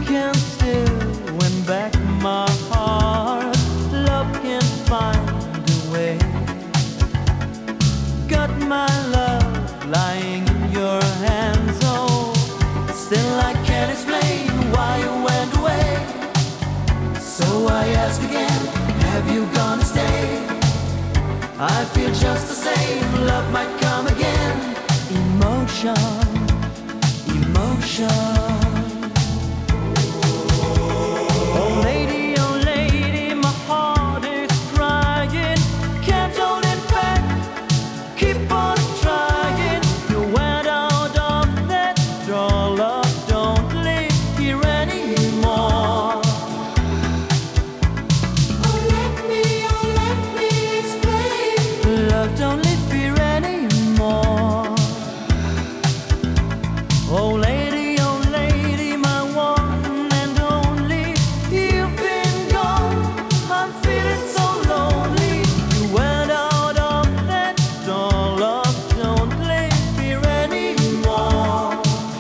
can still win back my heart. Love can find a way. Got my love lying in your hands, oh, still I can't explain why you went away. So I ask again, have you gonna stay? I feel just the same, love might come again. Emotion, emotion. Oh lady, my heart is crying. Can't hold it back, keep on trying. You went out of that door, love, don't live here anymore. Oh let me explain. Love, don't live here anymore. Oh lady, my one and only, you've been gone, I'm feeling so lonely. You went out of that door, love, don't live here anymore.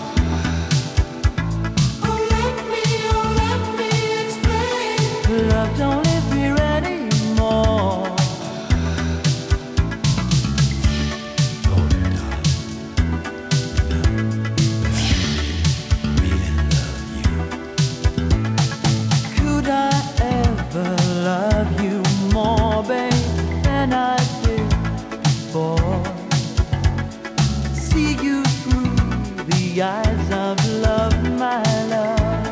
Oh let me explain. Love, don't live here anymore. Could I ever love you more, babe, than I did before? See you through the eyes of love, my love.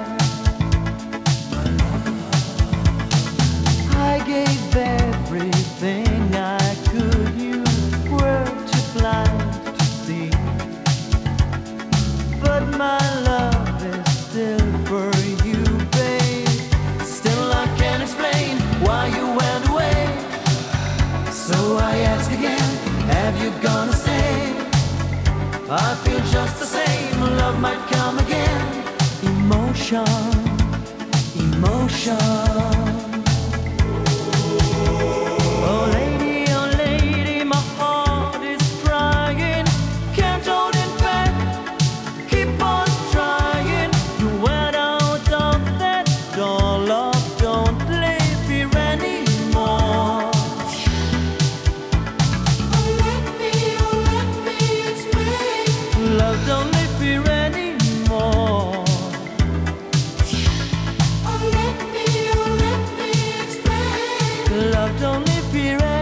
I gave everything I could, you were too blind to see. But my love is still for you, babe. Still I can't explain why you went away. So I ask again, have you gonna stay? I feel just the same, love might come again. Emotion, emotion. Oh lady, my heart is crying. Can't hold it back, keep on trying. You went out of that door, love, don't live here anymore. Oh let me explain. Love, don't live here anymore. Oh let me explain. Love, don't live here anymore.